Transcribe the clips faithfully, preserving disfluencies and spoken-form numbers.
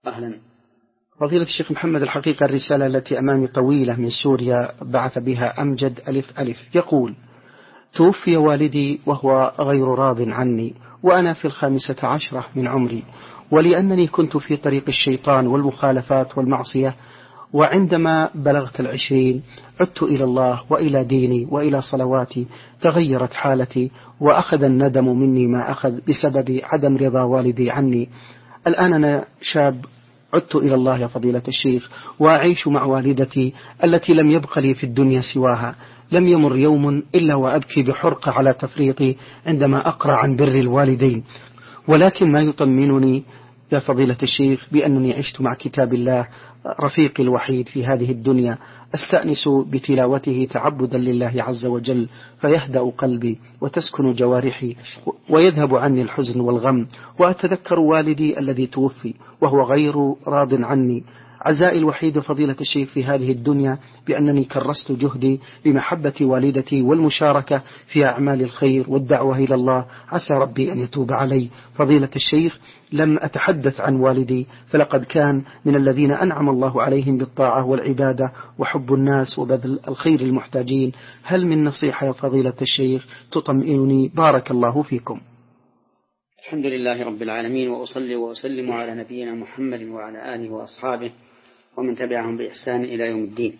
أهلا. فضيلة الشيخ محمد، الحقيقة الرسالة التي أمامي طويلة من سوريا بعث بها أمجد ألف ألف، يقول: توفي والدي وهو غير راض عني وأنا في الخامسة عشرة من عمري، ولأنني كنت في طريق الشيطان والمخالفات والمعصية، وعندما بلغت العشرين عدت إلى الله وإلى ديني وإلى صلواتي، تغيرت حالتي وأخذ الندم مني ما أخذ بسبب عدم رضا والدي عني. الآن أنا شاب عدت إلى الله يا فضيلة الشيخ، وأعيش مع والدتي التي لم يبق لي في الدنيا سواها. لم يمر يوم إلا وأبكي بحرقة على تفريطي عندما أقرأ عن بر الوالدين، ولكن ما يطمنني يا فضيلة الشيخ بأنني عشت مع كتاب الله رفيقي الوحيد في هذه الدنيا، أستأنس بتلاوته تعبدا لله عز وجل، فيهدأ قلبي وتسكن جوارحي ويذهب عني الحزن والغم، وأتذكر والدي الذي توفي وهو غير راض عني. عزائي الوحيد فضيلة الشيخ في هذه الدنيا بأنني كرست جهدي لمحبة والدتي والمشاركة في أعمال الخير والدعوة إلى الله، عسى ربي أن يتوب علي. فضيلة الشيخ، لم أتحدث عن والدي، فلقد كان من الذين أنعم الله عليهم بالطاعة والعبادة وحب الناس وبذل الخير للمحتاجين. هل من نصيحة يا فضيلة الشيخ تطمئنني؟ بارك الله فيكم. الحمد لله رب العالمين، وأصلي وأسلم على نبينا محمد وعلى آله وأصحابه ومن تبعهم بإحسان إلى يوم الدين.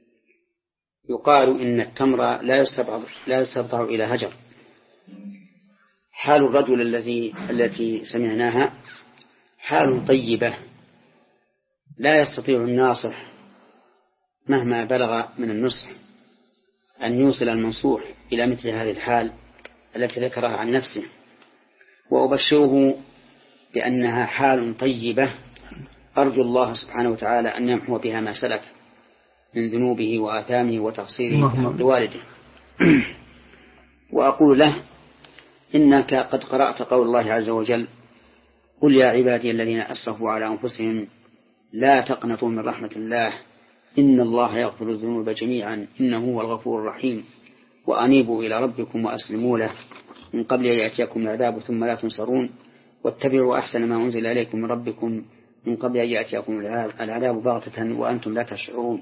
يقال إن التمر لا يستبضع, لا يستبضع إلى هجر. حال الرجل الذي التي سمعناها حال طيبة، لا يستطيع الناصح مهما بلغ من النصح أن يوصل المنصوح إلى مثل هذه الحال التي ذكرها عن نفسه، وأبشره بأنها حال طيبة أرجو الله سبحانه وتعالى أن يمحو بها ما سلف من ذنوبه وآثامه وتقصيره لوالده. وأقول له: إنك قد قرأت قول الله عز وجل: قل يا عبادي الذين أسرفوا على أنفسهم لا تقنطوا من رحمة الله إن الله يغفر الذنوب جميعا إنه هو الغفور الرحيم وأنيبوا إلى ربكم وأسلموا له من قبل أن يأتيكم العذاب ثم لا تنصرون واتبعوا أحسن ما أنزل إليكم من ربكم من قبل أن يأتيكم العذاب بغتة وأنتم لا تشعرون.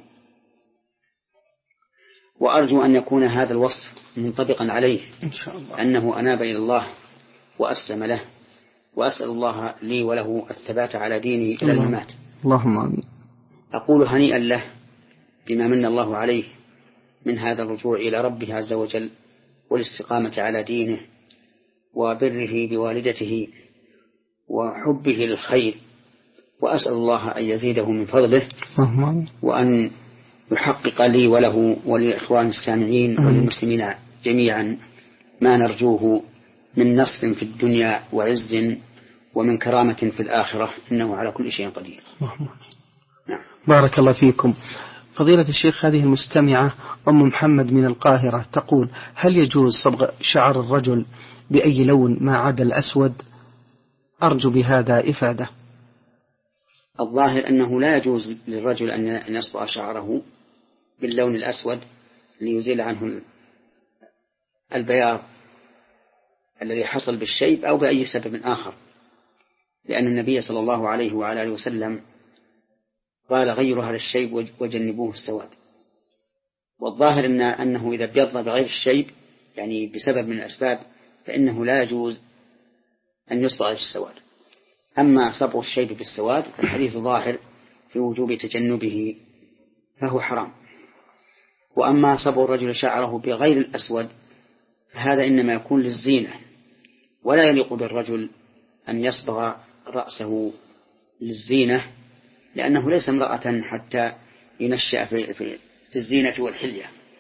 وأرجو أن يكون هذا الوصف منطبقا عليه إن شاء الله، أنه أناب إلى الله وأسلم له، وأسأل الله لي وله الثبات على دينه إلى الممات. اللهم آمين. أقول هنيئا له بما من الله عليه من هذا الرجوع إلى ربه عز وجل والاستقامة على دينه وبره بوالدته وحبه للخير، وأسأل الله أن يزيده من فضله وأن يحقق لي وله وللإخوان السامعين وللمسلمين جميعا ما نرجوه من نصر في الدنيا وعز ومن كرامة في الآخرة إنه على كل شيء قدير. نعم. بارك الله فيكم. فضيلة الشيخ، هذه المستمعة أم محمد من القاهرة تقول: هل يجوز صبغ شعر الرجل بأي لون ما عدا الأسود؟ أرجو بهذا إفادة. الظاهر أنه لا يجوز للرجل أن يصبغ شعره باللون الأسود ليزيل عنه البياض الذي حصل بالشيب أو بأي سبب آخر، لأن النبي صلى الله عليه وعلى آله وسلم قال: غيروا هذا الشيب وجنبوه السواد. والظاهر إن أنه إذا ابيض بغير الشيب يعني بسبب من الأسباب فإنه لا يجوز أن يصبغ السواد. أما صبغ الشيب بالسواد فالحديث ظاهر في وجوب تجنبه فهو حرام. وأما صبغ الرجل شعره بغير الأسود فهذا إنما يكون للزينة، ولا يليق بالرجل أن يصبغ رأسه للزينة، لأنه ليس امرأة حتى ينشأ في, في, في الزينة والحلية.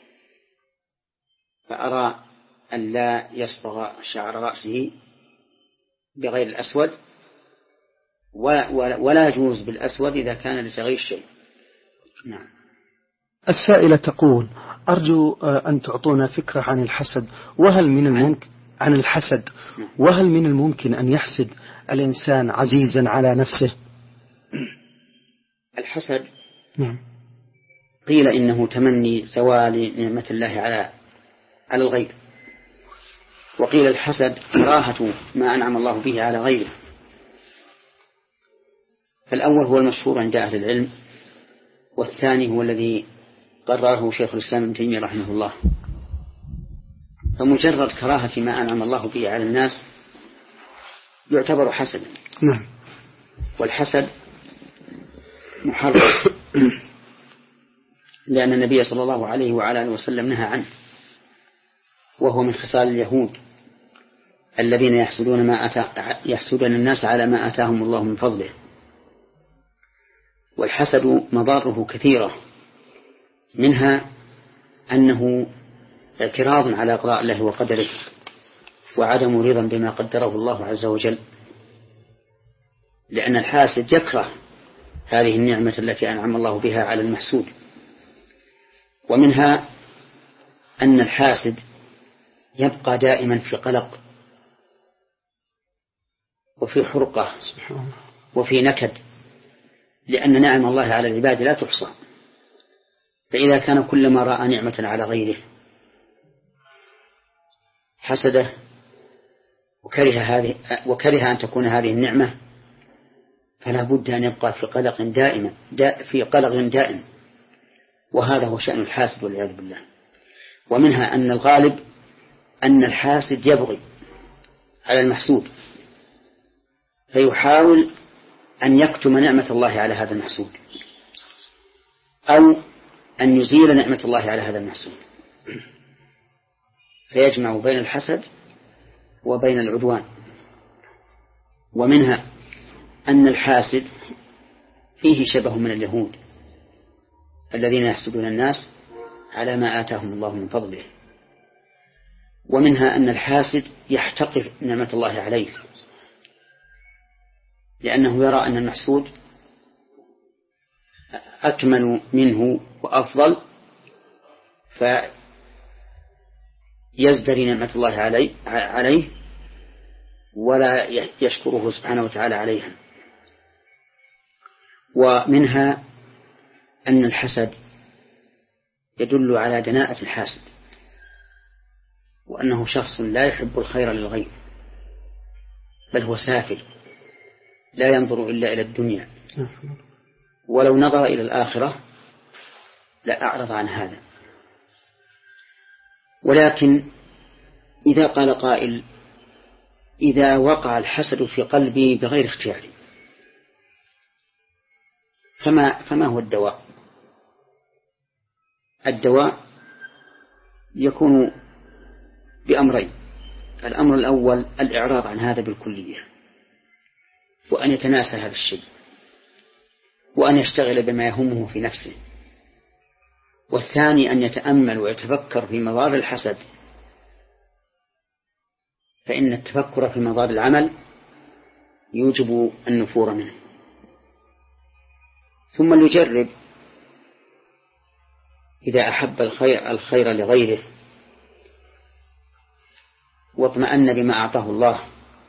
فأرى أن لا يصبغ شعر رأسه بغير الأسود، ولا, ولا, ولا يجوز بالأسود إذا كان لتغيير الشيء. نعم. السائلة تقول: أرجو أن تعطونا فكرة عن الحسد، وهل من الممكن عن الحسد وهل من الممكن أن يحسد الإنسان عزيزا على نفسه؟ الحسد نعم. قيل إنه تمني زوال نعمة الله على على الغير، وقيل الحسد كراهة ما أنعم الله به على غيره. فالأول هو المشهور عند أهل العلم، والثاني هو الذي قرره شيخ الإسلام ابن تيمية رحمه الله. فمجرد كراهة ما أنعم الله به على الناس يعتبر حسدا. نعم. والحسد محرم لأن النبي صلى الله عليه وعلى آله وسلم نهى عنه، وهو من خصال اليهود الذين يحسدون ما أتى يحسدون الناس على ما آتاهم الله من فضله. والحسد مضاره كثيرة، منها أنه اعتراض على قضاء الله وقدره وعدم رضا بما قدره الله عز وجل، لأن الحاسد يكره هذه النعمة التي أنعم الله بها على المحسود. ومنها أن الحاسد يبقى دائما في قلق وفي حرقة وفي نكد، لأن نعم الله على العباد لا تحصى. فإذا كان كلما رأى نعمة على غيره حسده وكره هذه وكره أن تكون هذه النعمة، فلا بد أن يبقى في قلق دائما في قلق دائم، وهذا هو شأن الحاسد والعياذ بالله. ومنها أن الغالب أن الحاسد يبغي على المحسود، فيحاول أن يكتم نعمة الله على هذا المحسود، أو أن يزيل نعمة الله على هذا المحسود، فيجمع بين الحسد وبين العدوان. ومنها أن الحاسد فيه شبه من اليهود الذين يحسدون الناس على ما آتاهم الله من فضله. ومنها أن الحاسد يحتقر نعمة الله عليه، لأنه يرى أن المحسود أكمل منه وأفضل، فيزدري نعمة الله عليه, عليه ولا يشكره سبحانه وتعالى عليها. ومنها أن الحسد يدل على دناءة الحاسد، وأنه شخص لا يحب الخير للغير، بل هو سافل لا ينظر إلا إلى الدنيا، ولو نظر إلى الآخرة لأعرض عن هذا. ولكن إذا قال قائل: إذا وقع الحسد في قلبي بغير اختياري فما, فما هو الدواء؟ الدواء يكون بأمرين: الأمر الأول الإعراض عن هذا بالكلية، وأن يتناسى هذا الشيء، وأن يشتغل بما يهمه في نفسه. والثاني أن يتأمل ويتفكر في مضار الحسد، فإن التفكر في مضار العمل يوجب النفور منه. ثم ليجرب إذا أحب الخير, الخير لغيره واطمأن بما أعطاه الله،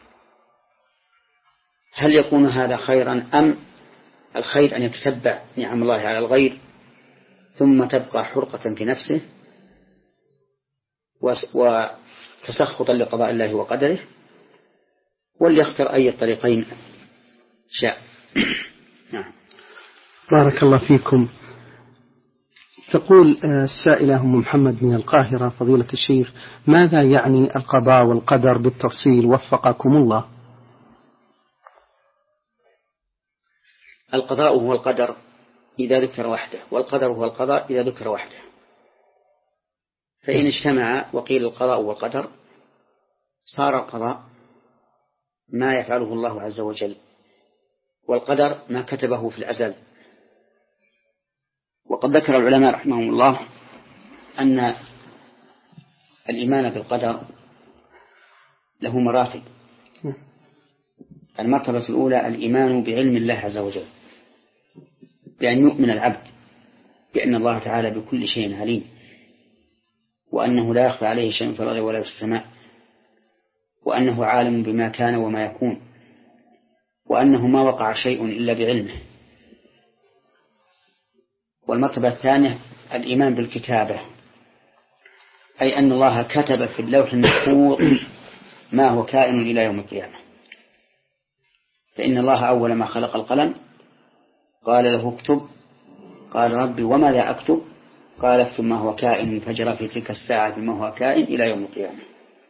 هل يكون هذا خيرا، أم الخير أن يتتبع نعم الله على الغير ثم تبقى حرقة في نفسه وتسخطا لقضاء الله وقدره، وليختر أي الطريقين شاء. نعم. بارك الله فيكم. تقول السائلة أم محمد من القاهرة: فضيلة الشيخ، ماذا يعني القضاء والقدر بالتفصيل وفقكم الله؟ القضاء هو القدر إذا ذكر وحده، والقدر هو القضاء إذا ذكر وحده. فإن اجتمع وقيل القضاء والقدر صار القضاء ما يفعله الله عز وجل، والقدر ما كتبه في الأزل. وقد ذكر العلماء رحمهم الله أن الإيمان بالقدر له مراتب. المرتبة الأولى الإيمان بعلم الله عز وجل، بأن يؤمن العبد بأن الله تعالى بكل شيء عليم، وأنه لا يخفى عليه شيء في الأرض ولا في السماء، وأنه عالم بما كان وما يكون، وأنه ما وقع شيء إلا بعلمه. والمرتبة الثانية الإيمان بالكتابة، أي أن الله كتب في اللوح المحفوظ ما هو كائن إلى يوم القيامة. فإن الله أول ما خلق القلم قال له اكتب. قال ربي وماذا أكتب؟ قال اكتب ما هو كائن فجر في تلك الساعة ما هو كائن إلى يوم القيامة.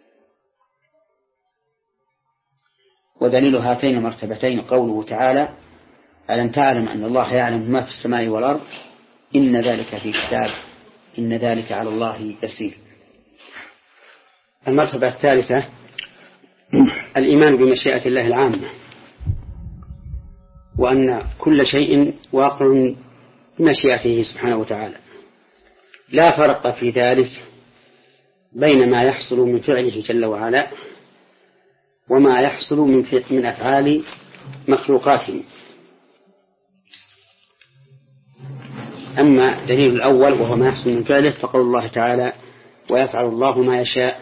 ودليل هاتين المرتبتين قوله تعالى ألم تعلم أن الله يعلم ما في السماء والأرض إن ذلك في كتاب إن ذلك على الله يسير. المرتبة الثالثة الإيمان بمشيئة الله العامة، وأن كل شيء واقع بمشيئته سبحانه وتعالى، لا فرق في ذلك بين ما يحصل من فعله جل وعلا وما يحصل من من أفعال مخلوقاته. أما دليل الأول وهو ما يحصل من فعله فقول الله تعالى ويفعل الله ما يشاء.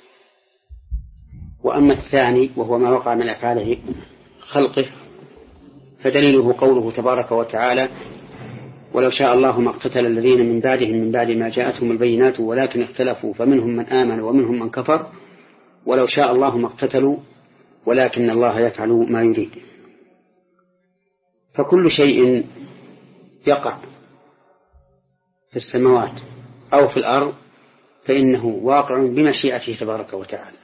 وأما الثاني وهو ما وقع من أفعاله خلقه فدليله قوله تبارك وتعالى ولو شاء الله ما اقتتل الذين من بعدهم من بعد ما جاءتهم البينات ولكن اختلفوا فمنهم من آمن ومنهم من كفر ولو شاء الله ما اقتتلوا ولكن الله يفعل ما يريد. فكل شيء يقع في السماوات أو في الأرض فإنه واقع بمشيئته تبارك وتعالى.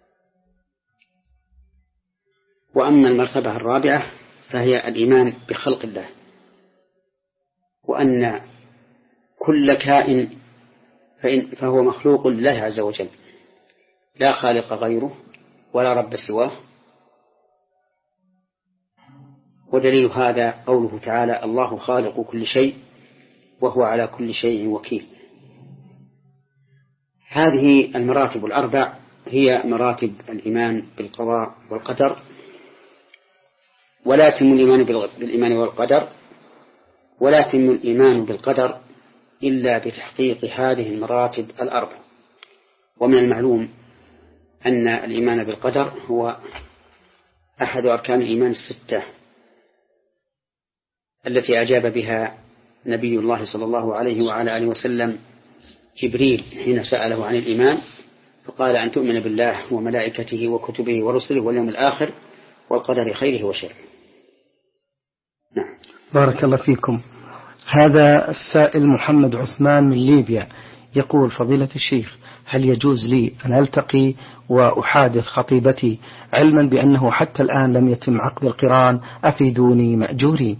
وأما المرتبة الرابعة فهي الإيمان بخلق الله، وأن كل كائن فهو مخلوق لله عز وجل لا خالق غيره ولا رب سواه. ودليل هذا قوله تعالى الله خالق كل شيء وهو على كل شيء وكيل. هذه المراتب الأربع هي مراتب الإيمان بالقضاء والقدر، ولا يتم الإيمان بالإيمان والقدر ولا يتم الإيمان بالقدر إلا بتحقيق هذه المراتب الأربع. ومن المعلوم أن الإيمان بالقدر هو أحد أركان الإيمان الستة التي أجاب بها نبي الله صلى الله عليه وعلى آله وسلم جبريل حين سأله عن الإيمان فقال أن تؤمن بالله وملائكته وكتبه ورسله واليوم الآخر والقدر خيره وشره. نعم. بارك الله فيكم. هذا السائل محمد عثمان من ليبيا يقول فضيلة الشيخ هل يجوز لي أن ألتقي وأحادث خطيبتي علما بأنه حتى الآن لم يتم عقد القران أفيدوني مأجوري؟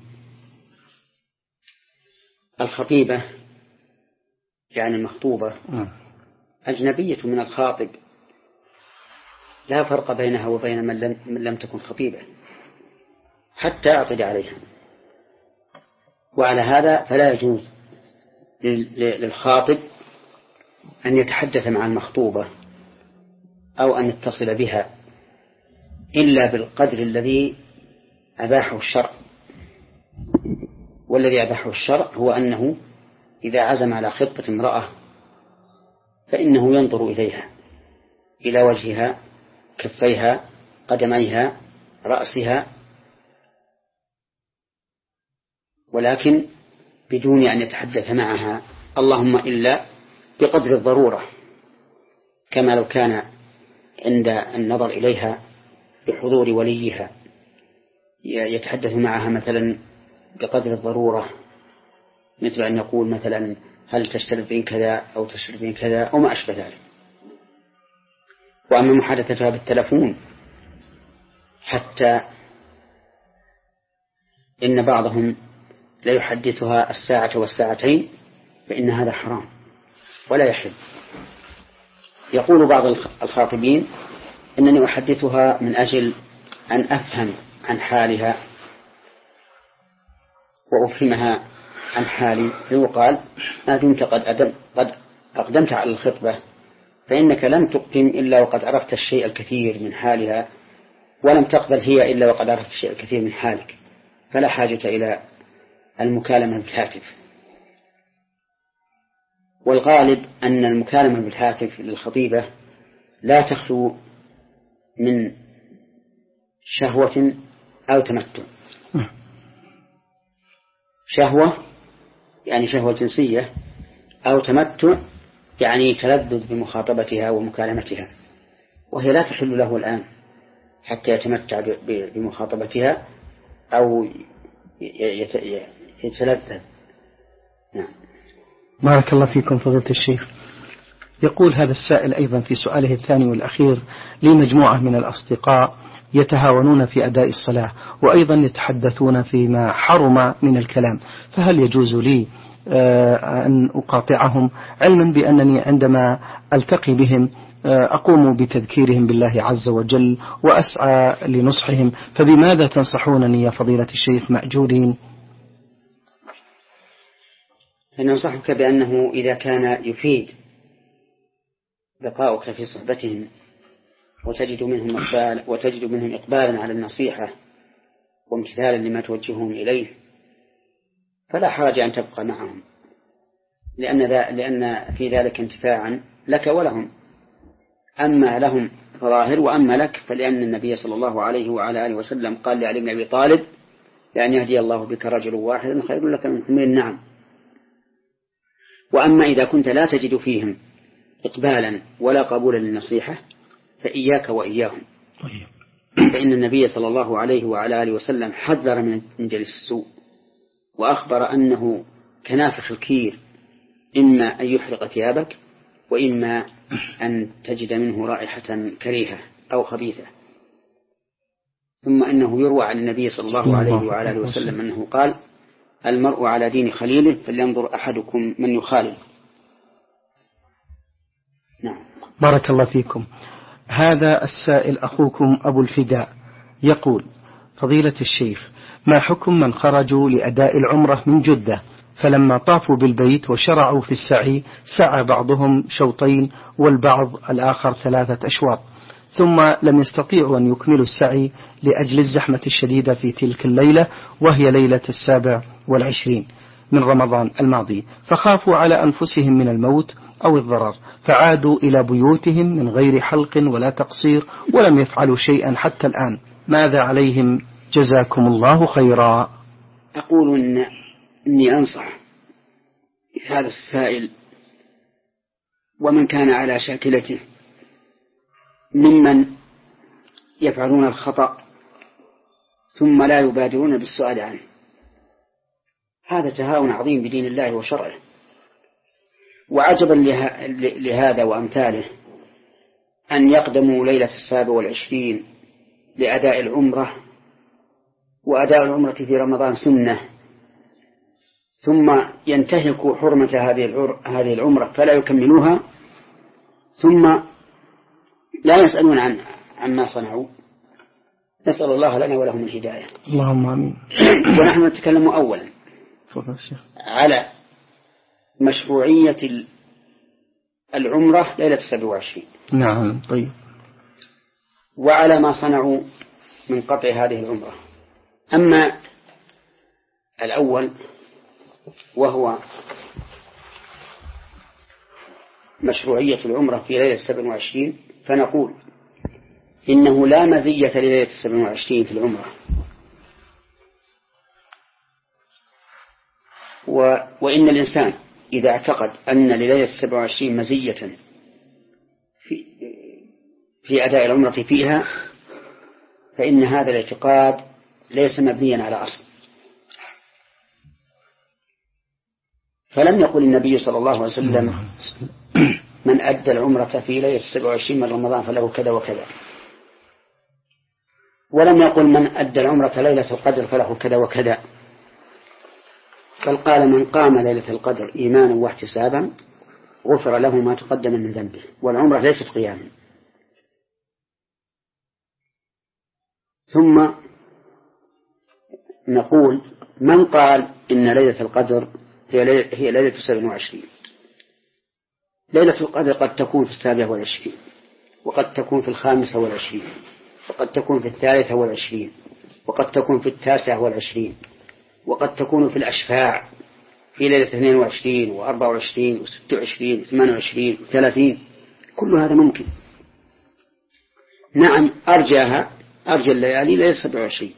الخطيبة يعني المخطوبة أجنبية من الخاطب، لا فرق بينها وبين من لم, من لم تكن خطيبة حتى أعقد عليها. وعلى هذا فلا يجوز للخاطب أن يتحدث مع المخطوبة أو أن يتصل بها إلا بالقدر الذي أباحه الشرع. والذي أباحه الشرع هو أنه إذا عزم على خطبة امرأة فإنه ينظر إليها إلى وجهها كفيها قدميها رأسها، ولكن بدون أن يتحدث معها اللهم إلا بقدر الضرورة، كما لو كان عند النظر إليها بحضور وليها يتحدث معها مثلا بقدر الضرورة، مثل أن يقول مثلا هل تشترطين كذا أو تشترطين كذا أو ما أشبه ذلك. وأما محادثتها بالتلفون حتى إن بعضهم لا يحدثها الساعة والساعتين فإن هذا حرام ولا يحل. يقول بعض الخاطبين إنني أحدثها من أجل أن أفهم عن حالها وأفهمها عن حالي، فيقال ما دمت قد, أدم قد أقدمت على الخطبة فإنك لم تقدم إلا وقد عرفت الشيء الكثير من حالها، ولم تقبل هي إلا وقد عرفت الشيء الكثير من حالك، فلا حاجة إلى المكالمة بالهاتف. والغالب أن المكالمة بالهاتف للخطيبة لا تخلو من شهوة أو تمتع. شهوة يعني شهوة جنسية، أو تمتع يعني تلذذ بمخاطبتها ومكالمتها، وهي لا تحل له الآن حتى يتمتع بمخاطبتها أو يتلذذ. نعم. بارك الله فيكم فضيلة الشيخ. يقول هذا السائل أيضا في سؤاله الثاني والأخير: لي مجموعة من الأصدقاء يتهاونون في أداء الصلاة وأيضا يتحدثون فيما حرم من الكلام، فهل يجوز لي أن أقاطعهم، علما بأنني عندما ألتقي بهم أقوم بتذكيرهم بالله عز وجل وأسعى لنصحهم، فبماذا تنصحونني يا فضيلة الشيخ مأجورين؟ ننصحك بأنه إذا كان يفيد بقاؤك في صحبتهم وتجد منهم إقبال وتجد منهم إقبالا على النصيحة وامتثالا لما توجههم إليه فلا حرج أن تبقى معهم، لأن, لأن في ذلك انتفاعا لك ولهم، أما لهم فظاهر وأما لك فلأن النبي صلى الله عليه وعلى آله وسلم قال لعلي بن أبي طالب: لأن يهدي الله بك رجل واحد خير لك من حمير النعم. وأما إذا كنت لا تجد فيهم إقبالا ولا قبولا للنصيحة فإياك وإياهم، فإن النبي صلى الله عليه وعلى آله وسلم حذر من جلس السوء وأخبر أنه كنافخ الكير، إما أن يحرق ثيابك وإما أن تجد منه رائحة كريهة أو خبيثة. ثم إنه يروى عن النبي صلى الله عليه وعلى آله وسلم أنه قال: المرء على دين خليله فلينظر أحدكم من يخالل. نعم. بارك الله فيكم. هذا السائل أخوكم أبو الفداء يقول: فضيلة الشيخ، ما حكم من خرجوا لأداء العمرة من جدة فلما طافوا بالبيت وشرعوا في السعي سعى بعضهم شوطين والبعض الآخر ثلاثة أشواط، ثم لم يستطيعوا أن يكملوا السعي لأجل الزحمة الشديدة في تلك الليلة وهي ليلة السابع والعشرين من رمضان الماضي، فخافوا على أنفسهم من الموت أو الضرر فعادوا إلى بيوتهم من غير حلق ولا تقصير ولم يفعلوا شيئا حتى الآن، ماذا عليهم جزاكم الله خيرا؟ أقول إن إني أنصح هذا السائل ومن كان على شاكلته ممن يفعلون الخطأ ثم لا يبادرون بالسؤال عنه، هذا تهاون عظيم بدين الله وشرعه. وعجبا لهذا وأمثاله أن يقدموا ليلة السابع والعشرين لأداء العمرة، وأداء العمرة في رمضان سنة، ثم ينتهكوا حرمة هذه العمرة فلا يكملوها، ثم لا يسألون عن عما صنعوا. نسأل الله لنا ولهم الهداية. اللهم آمين. ونحن نتكلم أولا على مشروعية العمرة ليلة السابع والعشرين. نعم. طيب. وعلى ما صنعوا من قطع هذه العمرة. أما الأول وهو مشروعية العمرة في ليلة السابع والعشرين، فنقول إنه لا مزية لليلة السابع والعشرين في العمرة، و... وإن الإنسان إذا اعتقد أن لليلة السابع والعشرين مزية في... في أداء العمرة فيها فإن هذا الاعتقاد ليس مبنيا على أصل. فلم يقل النبي صلى الله عليه وسلم: من أدى العمرة في ليلة السابع والعشرين من رمضان فله كذا وكذا، ولم يقل من أدى العمرة ليلة القدر فله كذا وكذا، بل قال: من قام ليلة القدر إيمانا واحتسابا غفر له ما تقدم من ذنبه. والعمرة ليست قياما. ثم نقول: من قال إن ليلة القدر هي ليلة السابع والعشرين، ليلة القدر قد تكون في السابع والعشرين، وقد تكون في الخامسة والعشرين، وقد تكون في الثالثة والعشرين، وقد تكون في التاسعة والعشرين، وقد تكون في الأشفاع في ليلة اثنين وعشرين وأربع وعشرين وست وعشرين وثمان وعشرين وثلاثين، كل هذا ممكن. نعم، أرجاها أرجى الليالي ليلة سبع وعشرين،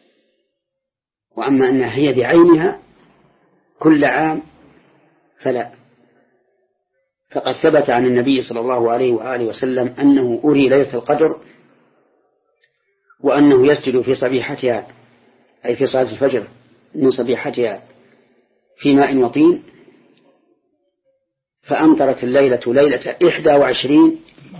وأما أنها هي بعينها كل عام فلا. فقد ثبت عن النبي صلى الله عليه وآله وسلم أنه أري ليلة القدر، وأنه يسجد في صبيحتها أي في صلاة الفجر من صبيحتها في ماء وطين، فأمطرت الليلة ليلة إحدى وعشرين،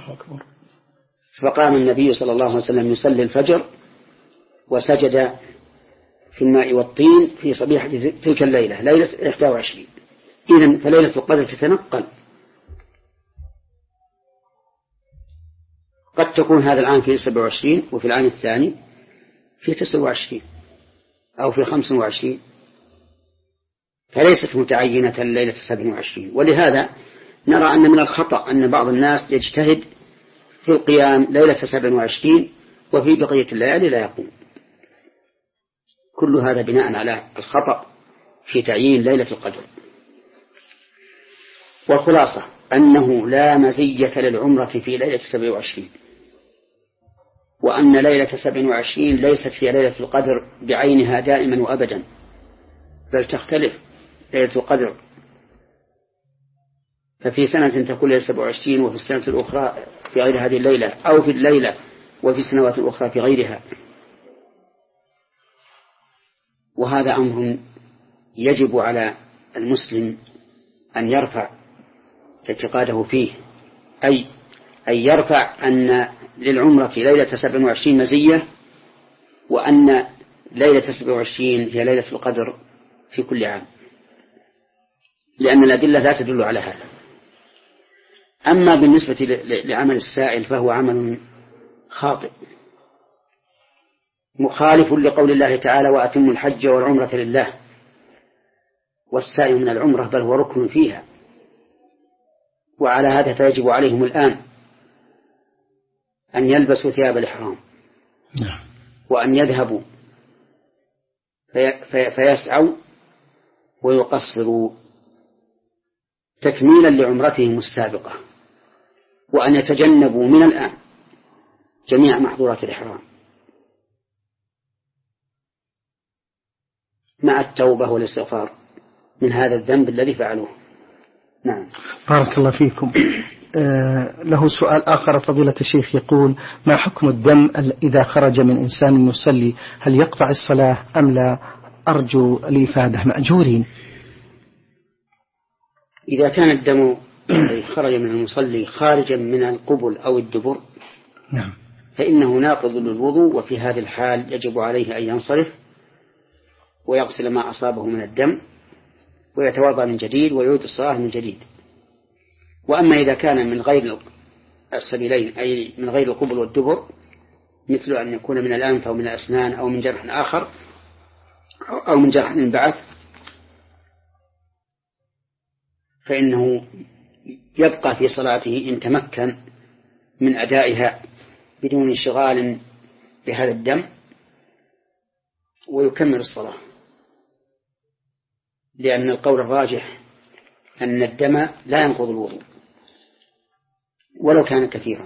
فقام النبي صلى الله عليه وسلم يصلي الفجر وسجد في الماء والطين في صبيحة تلك الليلة ليلة إحدى وعشرين. إذن فليلة القدر تتنقل، قد تكون هذا العام في سبع وعشرين وفي العام الثاني في تسع وعشرين أو في خمس وعشرين، فليست متعينة ليلة سبع وعشرين. ولهذا نرى أن من الخطأ أن بعض الناس يجتهد في القيام ليلة سبع وعشرين وفي بقية الليالي لا يقوم. كل هذا بناء على الخطأ في تعيين ليلة القدر. والخلاصة أنه لا مزية للعمرة في ليلة سبع وعشرين، وأن ليلة سبع وعشرين ليست في ليلة القدر بعينها دائما وأبدا، بل تختلف ليلة القدر، ففي سنة تكون ليلة سبع وعشرين وفي السنة الأخرى في غير هذه الليلة، أو في الليلة وفي سنوات أخرى في غيرها. وهذا أمر يجب على المسلم أن يرفع اعتقاده فيه، أي أن يرفع أن للعمرة ليلة سبع وعشرين مزية، وأن ليلة سبع وعشرين هي ليلة القدر في كل عام، لأن الأدلة لا تدل على هذا. أما بالنسبة لعمل السائل فهو عمل خاطئ مخالف لقول الله تعالى: وأتموا الحج والعمرة لله. والسعي من العمرة بل هو ركن فيها، وعلى هذا فيجب عليهم الآن أن يلبسوا ثياب الإحرام وأن يذهبوا في في فيسعوا ويقصروا تكميلا لعمرتهم السابقة، وأن يتجنبوا من الآن جميع محظورات الإحرام مع التوبة والاستغفار من هذا الذنب الذي فعلوه. نعم. بارك الله فيكم. آه له سؤال آخر فضيلة الشيخ، يقول: ما حكم الدم إذا خرج من إنسان يصلي، هل يقطع الصلاة أم لا؟ أرجو الإفادة مأجورين. إذا كان الدم خرج من المصلي خارجا من القبل أو الدبر، نعم، فإنه ناقض للوضوء، وفي هذه الحال يجب عليه أن ينصرف ويغسل ما أصابه من الدم ويتوضأ من جديد ويعود الصلاة من جديد. وأما إذا كان من غير السبيلين، أي من غير القبل والدبر، مثل أن يكون من الأنف أو من الأسنان أو من جرح آخر أو من جرح انبعث، فإنه يبقى في صلاته إن تمكن من أدائها بدون انشغال بهذا الدم، ويكمل الصلاة، لأن القول الراجح أن الدم لا ينقض الوضوء ولو كان كثيرا.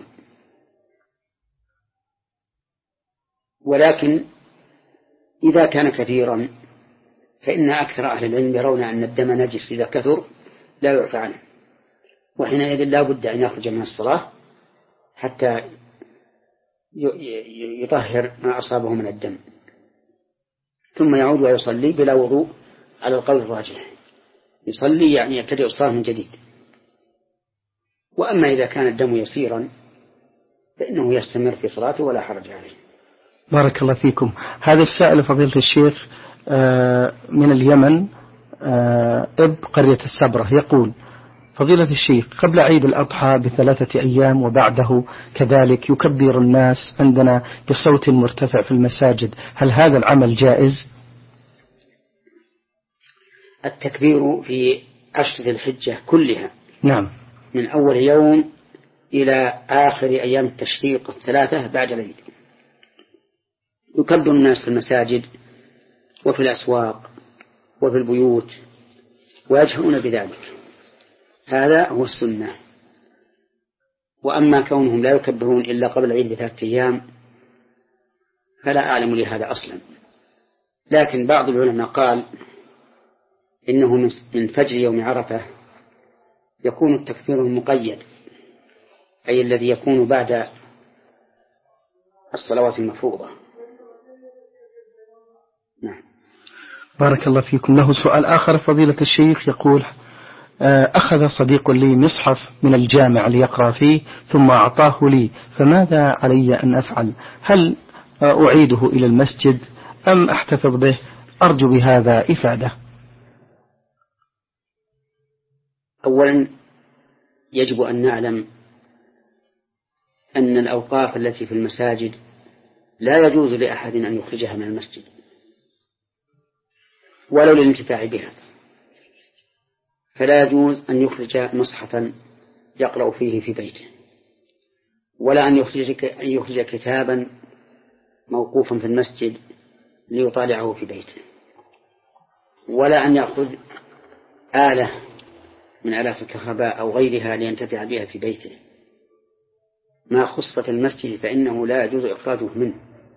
ولكن إذا كان كثيرا فإن أكثر أهل العلم يرون أن الدم نجس إذا كثر لا يعفى عنه، وحينئذ لا بد أن يخرج من الصلاة حتى يطهر ما أصابه من الدم، ثم يعود ويصلي بلا وضوء على القول الراجح، يصلي يعني يبتدئ الصلاة من جديد. وأما إذا كان الدم يسيرا فإنه يستمر في صلاته ولا حرج عليه. بارك الله فيكم. هذا السائل فضيلة الشيخ من اليمن، اب قرية السبرة، يقول: فضيلة الشيخ، قبل عيد الأضحى بثلاثة أيام وبعده كذلك يكبر الناس عندنا بصوت مرتفع في المساجد، هل هذا العمل جائز؟ التكبير في عشر ذي الحجة كلها، نعم، من أول يوم إلى آخر أيام التشريق الثلاثة بعد العيد، يكبر الناس في المساجد وفي الأسواق وفي البيوت ويجهرون بذلك، هذا هو السنة. وأما كونهم لا يكبرون إلا قبل العيد بثلاثة أيام فلا أعلم لهذا أصلا. لكن بعض العلماء قال إنه من فجر يوم عرفة يكون التكبير المقيد، أي الذي يكون بعد الصلوات المفروضة. نعم. بارك الله فيكم. له سؤال آخر فضيلة الشيخ، يقول أخذ صديق لي مصحف من الجامع ليقرأ فيه ثم أعطاه لي، فماذا علي أن أفعل؟ هل أعيده إلى المسجد أم أحتفظ به؟ أرجو بهذا إفادة. أولا يجب أن نعلم أن الأوقاف التي في المساجد لا يجوز لأحد أن يخرجها من المسجد ولو للانتفاع بها، فلا يجوز أن يخرج مصحفا يقرأ فيه في بيته، ولا أن يخرج أن يخرج كتابا موقوفا في المسجد ليطالعه في بيته، ولا أن يأخذ آلة من آلات الكهرباء أو غيرها لينتفع بها في بيته. ما خص في المسجد فإنه لا يجوز إخراجه منه.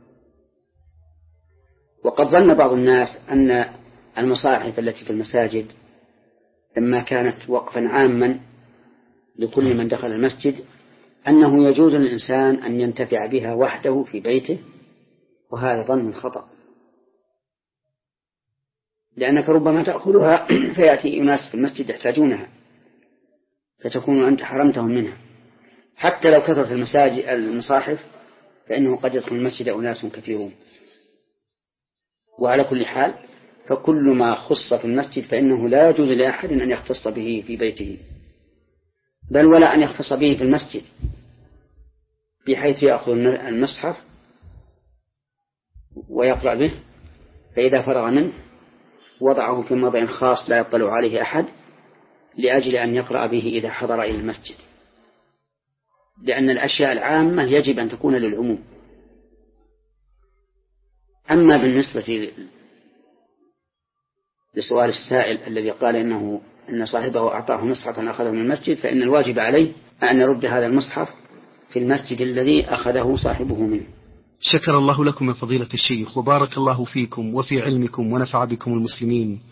وقد ظن بعض الناس أن المصاحف التي في المساجد لما كانت وقفا عاما لكل من دخل المسجد أنه يجوز للإنسان أن ينتفع بها وحده في بيته، وهذا ظن خطأ، لأنك ربما تأخذها فيأتي أناس في المسجد يحتاجونها فتكون أنت حرمتهم منها. حتى لو كثرت المساجد المصاحف فإنه قد يدخل المسجد أناس كثيرون. وعلى كل حال فكل ما خص في المسجد فإنه لا يجوز لأحد أن يختص به في بيته، بل ولا أن يختص به في المسجد، بحيث يأخذ المصحف ويقرأ به، فإذا فرغ منه وضعه في موضع خاص لا يطلع عليه أحد لأجل أن يقرأ به إذا حضر إلى المسجد، لأن الأشياء العامة يجب أن تكون للعموم. أما بالنسبة لسؤال السائل الذي قال إنه أن صاحبه أعطاه مصحفا أخذه من المسجد، فإن الواجب عليه أن يرد هذا المصحف في المسجد الذي أخذه صاحبه منه. شكر الله لكم يا فضيلة الشيخ، وبارك الله فيكم وفي علمكم ونفع بكم المسلمين.